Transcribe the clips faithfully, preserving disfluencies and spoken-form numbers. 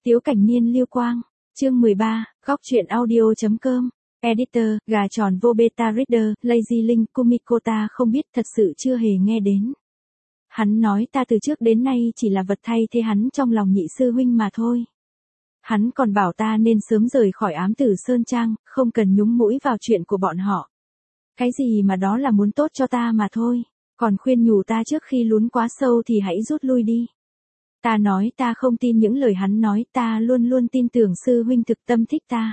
Tiếu Cảnh Niên Lưu Quang, chương mười ba, góc truyện audio.com, Editor, gà tròn vô beta reader, Lazy Link, Kumikota không biết thật sự chưa hề nghe đến. Hắn nói ta từ trước đến nay chỉ là vật thay thế hắn trong lòng nhị sư huynh mà thôi. Hắn còn bảo ta nên sớm rời khỏi ám tử Sơn Trang, không cần nhúng mũi vào chuyện của bọn họ. Cái gì mà đó là muốn tốt cho ta mà thôi, còn khuyên nhủ ta trước khi lún quá sâu thì hãy rút lui đi. Ta nói ta không tin những lời hắn nói, ta luôn luôn tin tưởng sư huynh thực tâm thích ta.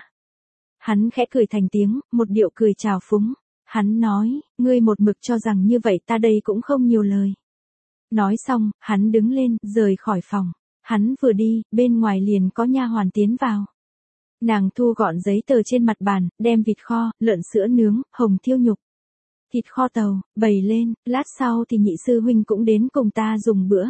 Hắn khẽ cười thành tiếng, một điệu cười trào phúng. Hắn nói, ngươi một mực cho rằng như vậy ta đây cũng không nhiều lời. Nói xong, hắn đứng lên, rời khỏi phòng. Hắn vừa đi, bên ngoài liền có nha hoàn tiến vào. Nàng thu gọn giấy tờ trên mặt bàn, đem vịt kho, lợn sữa nướng, hồng thiêu nhục, thịt kho tàu, bày lên, lát sau thì nhị sư huynh cũng đến cùng ta dùng bữa.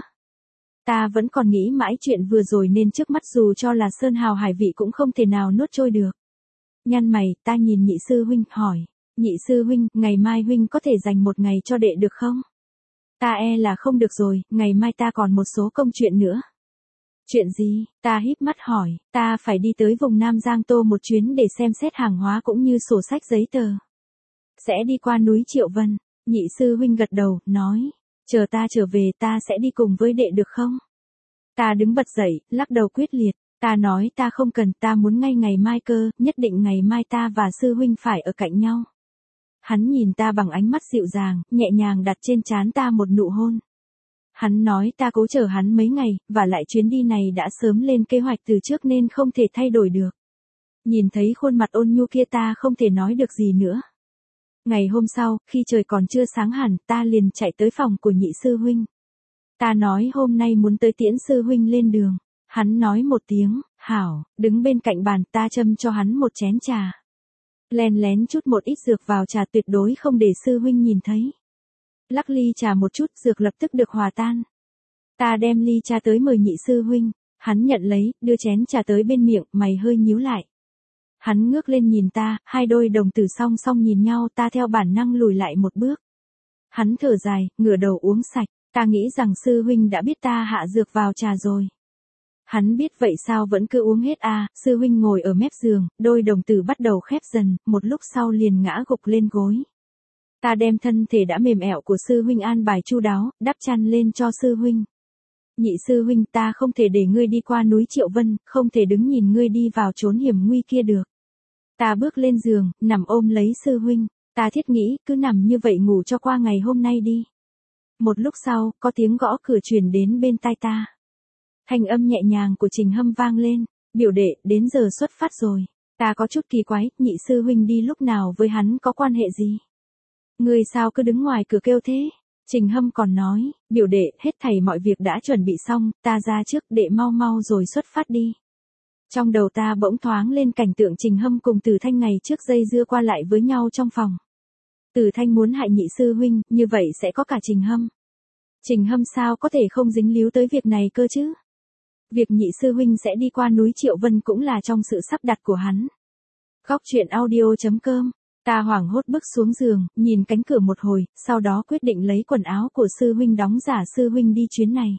Ta vẫn còn nghĩ mãi chuyện vừa rồi nên trước mắt dù cho là sơn hào hải vị cũng không thể nào nuốt trôi được. Nhăn mày, ta nhìn nhị sư huynh, hỏi, nhị sư huynh, ngày mai huynh có thể dành một ngày cho đệ được không? Ta e là không được rồi, ngày mai ta còn một số công chuyện nữa. Chuyện gì? Ta híp mắt hỏi, ta phải đi tới vùng Nam Giang Tô một chuyến để xem xét hàng hóa cũng như sổ sách giấy tờ. Sẽ đi qua núi Triệu Vân. Nhị sư huynh gật đầu, nói, chờ ta trở về ta sẽ đi cùng với đệ được không? Ta đứng bật dậy, lắc đầu quyết liệt, ta nói ta không cần, ta muốn ngay ngày mai cơ, nhất định ngày mai ta và sư huynh phải ở cạnh nhau. Hắn nhìn ta bằng ánh mắt dịu dàng, nhẹ nhàng đặt trên trán ta một nụ hôn. Hắn nói ta cố chờ hắn mấy ngày, và lại chuyến đi này đã sớm lên kế hoạch từ trước nên không thể thay đổi được. Nhìn thấy khuôn mặt ôn nhu kia ta không thể nói được gì nữa. Ngày hôm sau, khi trời còn chưa sáng hẳn, ta liền chạy tới phòng của nhị sư huynh. Ta nói hôm nay muốn tới tiễn sư huynh lên đường. Hắn nói một tiếng, hảo, đứng bên cạnh bàn, ta châm cho hắn một chén trà. Len lén chút một ít dược vào trà, tuyệt đối không để sư huynh nhìn thấy. Lắc ly trà một chút, dược lập tức được hòa tan. Ta đem ly trà tới mời nhị sư huynh. Hắn nhận lấy, đưa chén trà tới bên miệng, mày hơi nhíu lại. Hắn ngước lên nhìn ta, hai đôi đồng tử song song nhìn nhau, ta theo bản năng lùi lại một bước. Hắn thở dài, ngửa đầu uống sạch, ta nghĩ rằng sư huynh đã biết ta hạ dược vào trà rồi. Hắn biết vậy sao vẫn cứ uống hết à, sư huynh ngồi ở mép giường, đôi đồng tử bắt đầu khép dần, một lúc sau liền ngã gục lên gối. Ta đem thân thể đã mềm ẻo của sư huynh an bài chu đáo, đắp chăn lên cho sư huynh. Nhị sư huynh, ta không thể để ngươi đi qua núi Triệu Vân, không thể đứng nhìn ngươi đi vào chốn hiểm nguy kia được. Ta bước lên giường, nằm ôm lấy sư huynh, ta thiết nghĩ, cứ nằm như vậy ngủ cho qua ngày hôm nay đi. Một lúc sau, có tiếng gõ cửa truyền đến bên tai ta. Thanh âm nhẹ nhàng của Trình Hâm vang lên, biểu đệ, đến giờ xuất phát rồi. Ta có chút kỳ quái, nhị sư huynh đi lúc nào với hắn có quan hệ gì? Ngươi sao cứ đứng ngoài cửa kêu thế? Trình Hâm còn nói, biểu đệ, hết thảy mọi việc đã chuẩn bị xong, ta ra trước, đệ mau mau rồi xuất phát đi. Trong đầu ta bỗng thoáng lên cảnh tượng Trình Hâm cùng Từ Thanh ngày trước dây dưa qua lại với nhau trong phòng. Từ Thanh muốn hại nhị sư huynh, như vậy sẽ có cả Trình Hâm. Trình Hâm sao có thể không dính líu tới việc này cơ chứ? Việc nhị sư huynh sẽ đi qua núi Triệu Vân cũng là trong sự sắp đặt của hắn. Góc truyện audio.com. Ta hoảng hốt bước xuống giường, nhìn cánh cửa một hồi, sau đó quyết định lấy quần áo của sư huynh đóng giả sư huynh đi chuyến này.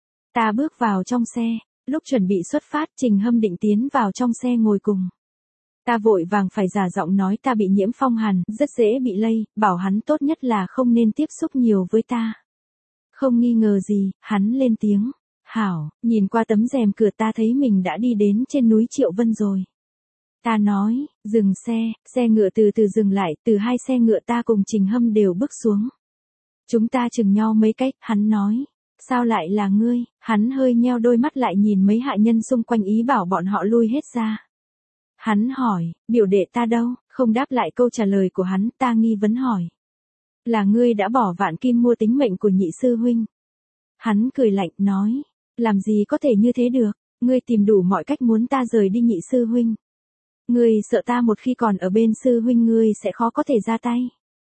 Ta bước vào trong xe, lúc chuẩn bị xuất phát, Trình Hâm định tiến vào trong xe ngồi cùng. Ta vội vàng phải giả giọng nói ta bị nhiễm phong hàn, rất dễ bị lây, bảo hắn tốt nhất là không nên tiếp xúc nhiều với ta. Không nghi ngờ gì, hắn lên tiếng. Hảo, nhìn qua tấm rèm cửa ta thấy mình đã đi đến trên núi Triệu Vân rồi. Ta nói, dừng xe, xe ngựa từ từ dừng lại, từ hai xe ngựa ta cùng Trình Hâm đều bước xuống. Chúng ta chừng nhau mấy cách, hắn nói, sao lại là ngươi? Hắn hơi nheo đôi mắt lại nhìn mấy hạ nhân xung quanh ý bảo bọn họ lui hết ra. Hắn hỏi, biểu đệ ta đâu? Không đáp lại câu trả lời của hắn, ta nghi vấn hỏi. Là ngươi đã bỏ vạn kim mua tính mệnh của nhị sư huynh. Hắn cười lạnh, nói, làm gì có thể như thế được, ngươi tìm đủ mọi cách muốn ta rời đi nhị sư huynh. Ngươi sợ ta một khi còn ở bên sư huynh ngươi sẽ khó có thể ra tay.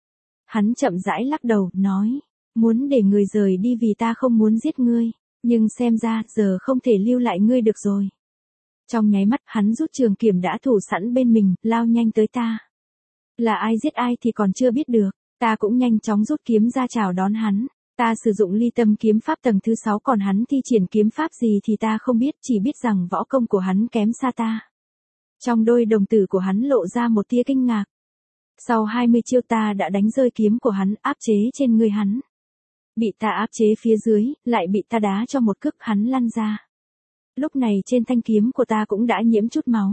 Hắn chậm rãi lắc đầu, nói, muốn để người rời đi vì ta không muốn giết ngươi, nhưng xem ra giờ không thể lưu lại ngươi được rồi. Trong nháy mắt hắn rút trường kiếm đã thủ sẵn bên mình, lao nhanh tới ta. Là ai giết ai thì còn chưa biết được, ta cũng nhanh chóng rút kiếm ra chào đón hắn. Ta sử dụng ly tâm kiếm pháp tầng thứ sáu, còn hắn thi triển kiếm pháp gì thì ta không biết, chỉ biết rằng võ công của hắn kém xa ta. Trong đôi đồng tử của hắn lộ ra một tia kinh ngạc. Sau hai mươi chiêu ta đã đánh rơi kiếm của hắn, áp chế trên người hắn. Bị ta áp chế phía dưới, lại bị ta đá cho một cước, hắn lăn ra. Lúc này trên thanh kiếm của ta cũng đã nhiễm chút máu.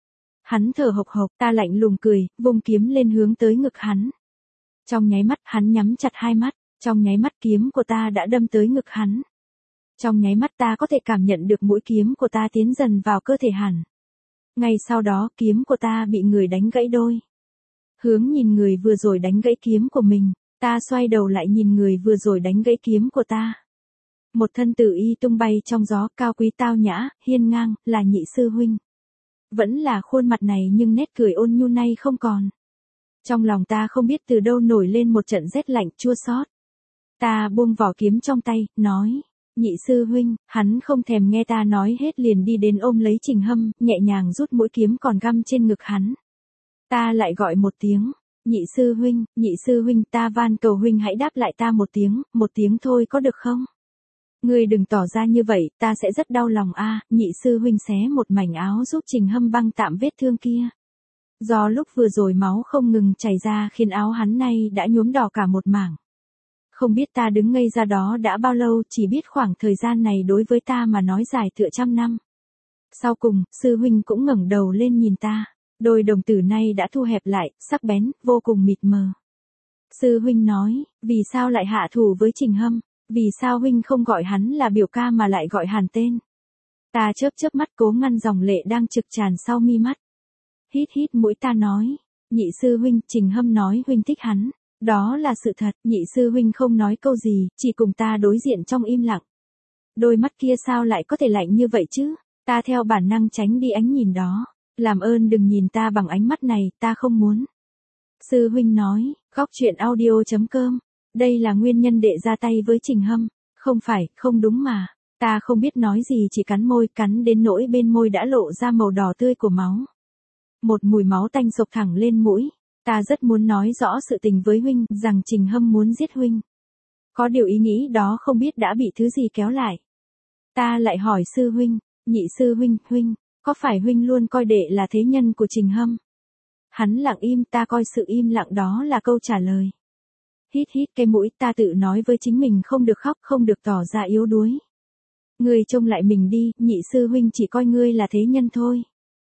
Hắn thở hộc hộc, ta lạnh lùng cười, vung kiếm lên hướng tới ngực hắn. Trong nháy mắt hắn nhắm chặt hai mắt, trong nháy mắt kiếm của ta đã đâm tới ngực hắn. Trong nháy mắt ta có thể cảm nhận được mũi kiếm của ta tiến dần vào cơ thể hắn. Ngay sau đó kiếm của ta bị người đánh gãy đôi. Hướng nhìn người vừa rồi đánh gãy kiếm của mình, ta xoay đầu lại nhìn người vừa rồi đánh gãy kiếm của ta. Một thân tử y tung bay trong gió, cao quý tao nhã, hiên ngang, là Nhị sư huynh. Vẫn là khuôn mặt này nhưng nét cười ôn nhu nay không còn. Trong lòng ta không biết từ đâu nổi lên một trận rét lạnh chua xót. Ta buông vỏ kiếm trong tay, nói, Nhị sư huynh. Hắn không thèm nghe ta nói hết liền đi đến ôm lấy Trình Hâm, nhẹ nhàng rút mũi kiếm còn găm trên ngực hắn. Ta lại gọi một tiếng, Nhị sư huynh, Nhị sư huynh, ta van cầu huynh hãy đáp lại ta một tiếng, một tiếng thôi có được không? Ngươi đừng tỏ ra như vậy, ta sẽ rất đau lòng a. À, Nhị sư huynh xé một mảnh áo giúp Trình Hâm băng tạm vết thương kia. Do lúc vừa rồi máu không ngừng chảy ra khiến áo hắn nay đã nhuốm đỏ cả một mảng. Không biết ta đứng ngây ra đó đã bao lâu, chỉ biết khoảng thời gian này đối với ta mà nói dài tựa trăm năm. Sau cùng, sư huynh cũng ngẩng đầu lên nhìn ta, đôi đồng tử nay đã thu hẹp lại, sắc bén, vô cùng mịt mờ. Sư huynh nói, vì sao lại hạ thủ với Trình Hâm, vì sao huynh không gọi hắn là biểu ca mà lại gọi hàn tên. Ta chớp chớp mắt cố ngăn dòng lệ đang trực tràn sau mi mắt. Hít hít mũi ta nói, Nhị sư huynh, Trình Hâm nói huynh thích hắn. Đó là sự thật. Nhị sư huynh không nói câu gì, chỉ cùng ta đối diện trong im lặng. Đôi mắt kia sao lại có thể lạnh như vậy chứ? Ta theo bản năng tránh đi ánh nhìn đó. Làm ơn đừng nhìn ta bằng ánh mắt này, ta không muốn. Sư huynh nói, góc truyện audio chấm com. Đây là nguyên nhân đệ ra tay với Trình Hâm. Không phải, không đúng mà. Ta không biết nói gì, chỉ cắn môi, cắn đến nỗi bên môi đã lộ ra màu đỏ tươi của máu. Một mùi máu tanh sộc thẳng lên mũi. Ta rất muốn nói rõ sự tình với huynh, rằng Trình Hâm muốn giết huynh. Có điều ý nghĩ đó không biết đã bị thứ gì kéo lại. Ta lại hỏi sư huynh, Nhị sư huynh, huynh, có phải huynh luôn coi đệ là thế nhân của Trình Hâm? Hắn lặng im, ta coi sự im lặng đó là câu trả lời. Hít hít cái mũi, ta tự nói với chính mình không được khóc, không được tỏ ra yếu đuối. Ngươi trông lại mình đi, Nhị sư huynh chỉ coi ngươi là thế nhân thôi.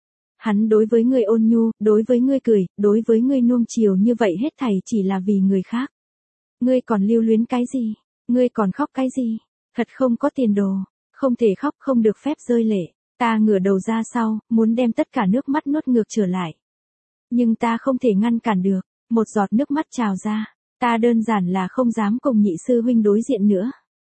Hắn đối với ngươi ôn nhu, đối với ngươi cười, đối với ngươi nuông chiều như vậy hết thảy chỉ là vì người khác. Ngươi còn lưu luyến cái gì? Ngươi còn khóc cái gì? Thật không có tiền đồ, không thể khóc, không được phép rơi lệ. Ta ngửa đầu ra sau, muốn đem tất cả nước mắt nuốt ngược trở lại. Nhưng ta không thể ngăn cản được, một giọt nước mắt trào ra. Ta đơn giản là không dám cùng Nhị sư huynh đối diện nữa.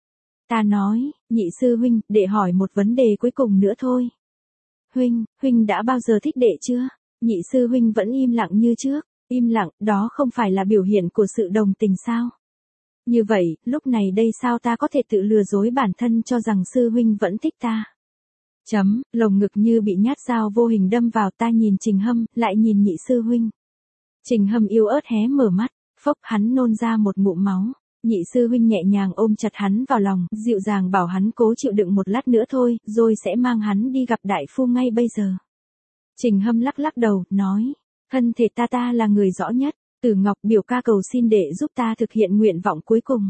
Ta nói, Nhị sư huynh, để hỏi một vấn đề cuối cùng nữa thôi. Huynh, huynh đã bao giờ thích đệ chưa? Nhị sư huynh vẫn im lặng như trước. Im lặng, đó không phải là biểu hiện của sự đồng tình sao? Như vậy, lúc này đây sao ta có thể tự lừa dối bản thân cho rằng sư huynh vẫn thích ta? Chấm, lồng ngực như bị nhát dao vô hình đâm vào, ta nhìn Trình Hâm, lại nhìn Nhị sư huynh. Trình Hâm yếu ớt hé mở mắt, phốc hắn nôn ra một ngụm máu. Nhị sư huynh nhẹ nhàng ôm chặt hắn vào lòng, dịu dàng bảo hắn cố chịu đựng một lát nữa thôi, rồi sẽ mang hắn đi gặp đại phu ngay bây giờ. Trình Hâm lắc lắc đầu, nói, thân thể ta ta là người rõ nhất, Tử Ngọc biểu ca cầu xin đệ giúp ta thực hiện nguyện vọng cuối cùng.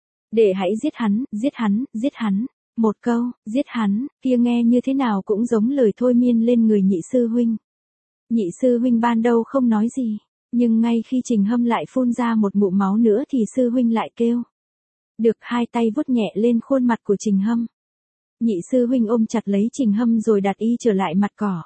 Đệ hãy giết hắn, giết hắn, giết hắn. Một câu, giết hắn, kia nghe như thế nào cũng giống lời thôi miên lên người Nhị sư huynh. Nhị sư huynh ban đầu không nói gì. Nhưng ngay khi Trình Hâm lại phun ra một ngụm máu nữa thì sư huynh lại kêu. Được, hai tay vuốt nhẹ lên khuôn mặt của Trình Hâm. Nhị sư huynh ôm chặt lấy Trình Hâm rồi đặt y trở lại mặt cỏ.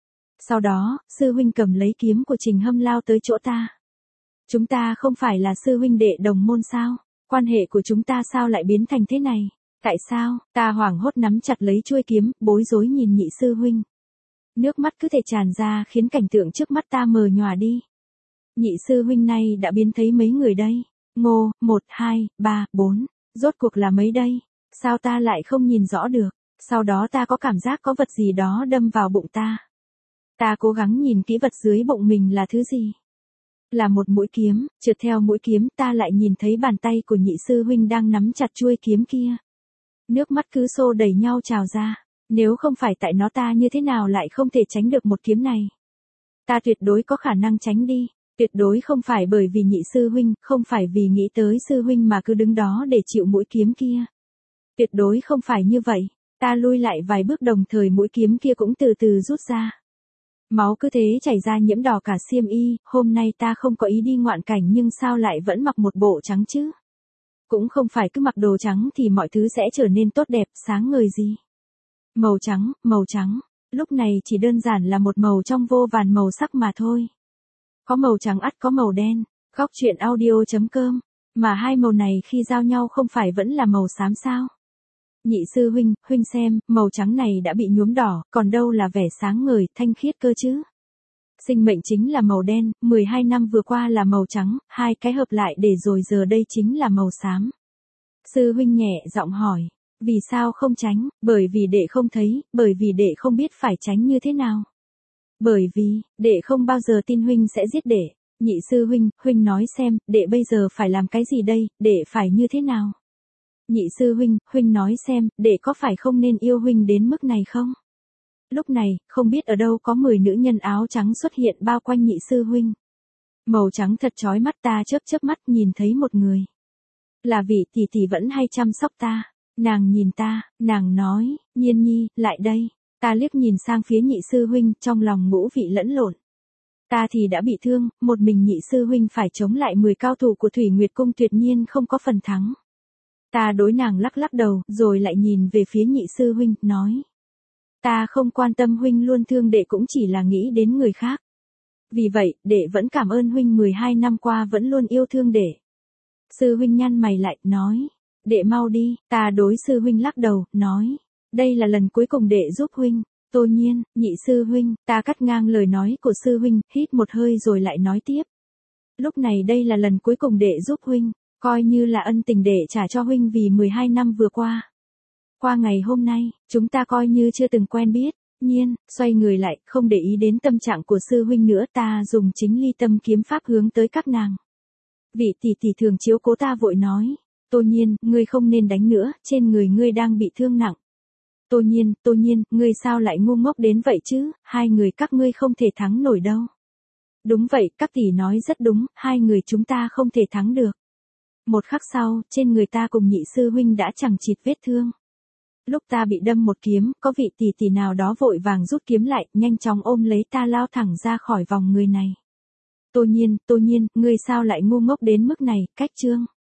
Sau đó, sư huynh cầm lấy kiếm của Trình Hâm lao tới chỗ ta. Chúng ta không phải là sư huynh đệ đồng môn sao? Quan hệ của chúng ta sao lại biến thành thế này? Tại sao? Ta hoảng hốt nắm chặt lấy chuôi kiếm, bối rối nhìn Nhị sư huynh. Nước mắt cứ thể tràn ra khiến cảnh tượng trước mắt ta mờ nhòa đi. Nhị sư huynh này đã biến thấy mấy người đây? Ngô, một, hai, ba, bốn. Rốt cuộc là mấy đây? Sao ta lại không nhìn rõ được? Sau đó ta có cảm giác có vật gì đó đâm vào bụng ta. Ta cố gắng nhìn kỹ vật dưới bụng mình là thứ gì. Là một mũi kiếm, trượt theo mũi kiếm ta lại nhìn thấy bàn tay của nhị sư huynh đang nắm chặt chuôi kiếm kia. Nước mắt cứ xô đẩy nhau trào ra. Nếu không phải tại nó ta như thế nào lại không thể tránh được một kiếm này. Ta tuyệt đối có khả năng tránh đi. Tuyệt đối không phải bởi vì nhị sư huynh, không phải vì nghĩ tới sư huynh mà cứ đứng đó để chịu mũi kiếm kia. Tuyệt đối không phải như vậy. Ta lui lại vài bước đồng thời mũi kiếm kia cũng từ từ rút ra. Máu cứ thế chảy ra nhiễm đỏ cả xiêm y, hôm nay ta không có ý đi ngoạn cảnh nhưng sao lại vẫn mặc một bộ trắng chứ? Cũng không phải cứ mặc đồ trắng thì mọi thứ sẽ trở nên tốt đẹp, sáng ngời gì. Màu trắng, màu trắng, lúc này chỉ đơn giản là một màu trong vô vàn màu sắc mà thôi. Có màu trắng ắt có màu đen, góc truyện audio chấm com, mà hai màu này khi giao nhau không phải vẫn là màu xám sao? Nhị sư huynh, huynh xem, màu trắng này đã bị nhuốm đỏ, còn đâu là vẻ sáng ngời, thanh khiết cơ chứ. Sinh mệnh chính là màu đen, mười hai năm vừa qua là màu trắng, hai cái hợp lại để rồi giờ đây chính là màu xám. Sư huynh nhẹ giọng hỏi, vì sao không tránh, bởi vì đệ không thấy, bởi vì đệ không biết phải tránh như thế nào. Bởi vì, đệ không bao giờ tin huynh sẽ giết đệ. Nhị sư huynh, huynh nói xem, đệ bây giờ phải làm cái gì đây, đệ phải như thế nào? Nhị sư huynh, huynh nói xem, đệ có phải không nên yêu huynh đến mức này không? Lúc này, không biết ở đâu có mười nữ nhân áo trắng xuất hiện bao quanh nhị sư huynh. Màu trắng thật chói mắt, ta chớp chớp mắt nhìn thấy một người. Là vị tỷ tỷ vẫn hay chăm sóc ta. Nàng nhìn ta, nàng nói, Nhiên nhi, lại đây. Ta liếc nhìn sang phía nhị sư huynh, trong lòng ngũ vị lẫn lộn. Ta thì đã bị thương, một mình nhị sư huynh phải chống lại mười cao thủ của Thủy Nguyệt Cung tuyệt nhiên không có phần thắng. Ta đối nàng lắc lắc đầu, rồi lại nhìn về phía nhị sư huynh, nói. Ta không quan tâm huynh luôn thương đệ cũng chỉ là nghĩ đến người khác. Vì vậy, đệ vẫn cảm ơn huynh mười hai năm qua vẫn luôn yêu thương đệ. Sư huynh nhăn mày lại, nói. Đệ mau đi, ta đối sư huynh lắc đầu, nói. Đây là lần cuối cùng đệ giúp huynh. Tô Nhiên, nhị sư huynh, ta cắt ngang lời nói của sư huynh, hít một hơi rồi lại nói tiếp. Lúc này đây là lần cuối cùng đệ giúp huynh, coi như là ân tình đệ trả cho huynh vì mười hai năm vừa qua. Qua ngày hôm nay, chúng ta coi như chưa từng quen biết. Nhiên, xoay người lại, không để ý đến tâm trạng của sư huynh nữa, ta dùng chính ly tâm kiếm pháp hướng tới các nàng. Vị tỷ tỷ thường chiếu cố ta vội nói. Tô Nhiên, ngươi không nên đánh nữa, trên người ngươi đang bị thương nặng. Tô Nhiên, Tô Nhiên, ngươi sao lại ngu ngốc đến vậy chứ, hai người các ngươi không thể thắng nổi đâu. Đúng vậy, các tỷ nói rất đúng, hai người chúng ta không thể thắng được. Một khắc sau, trên người ta cùng nhị sư huynh đã chẳng chịt vết thương. Lúc ta bị đâm một kiếm, có vị tỷ tỷ nào đó vội vàng rút kiếm lại, nhanh chóng ôm lấy ta lao thẳng ra khỏi vòng người này. Tô Nhiên, Tô Nhiên, ngươi sao lại ngu ngốc đến mức này, cách chương.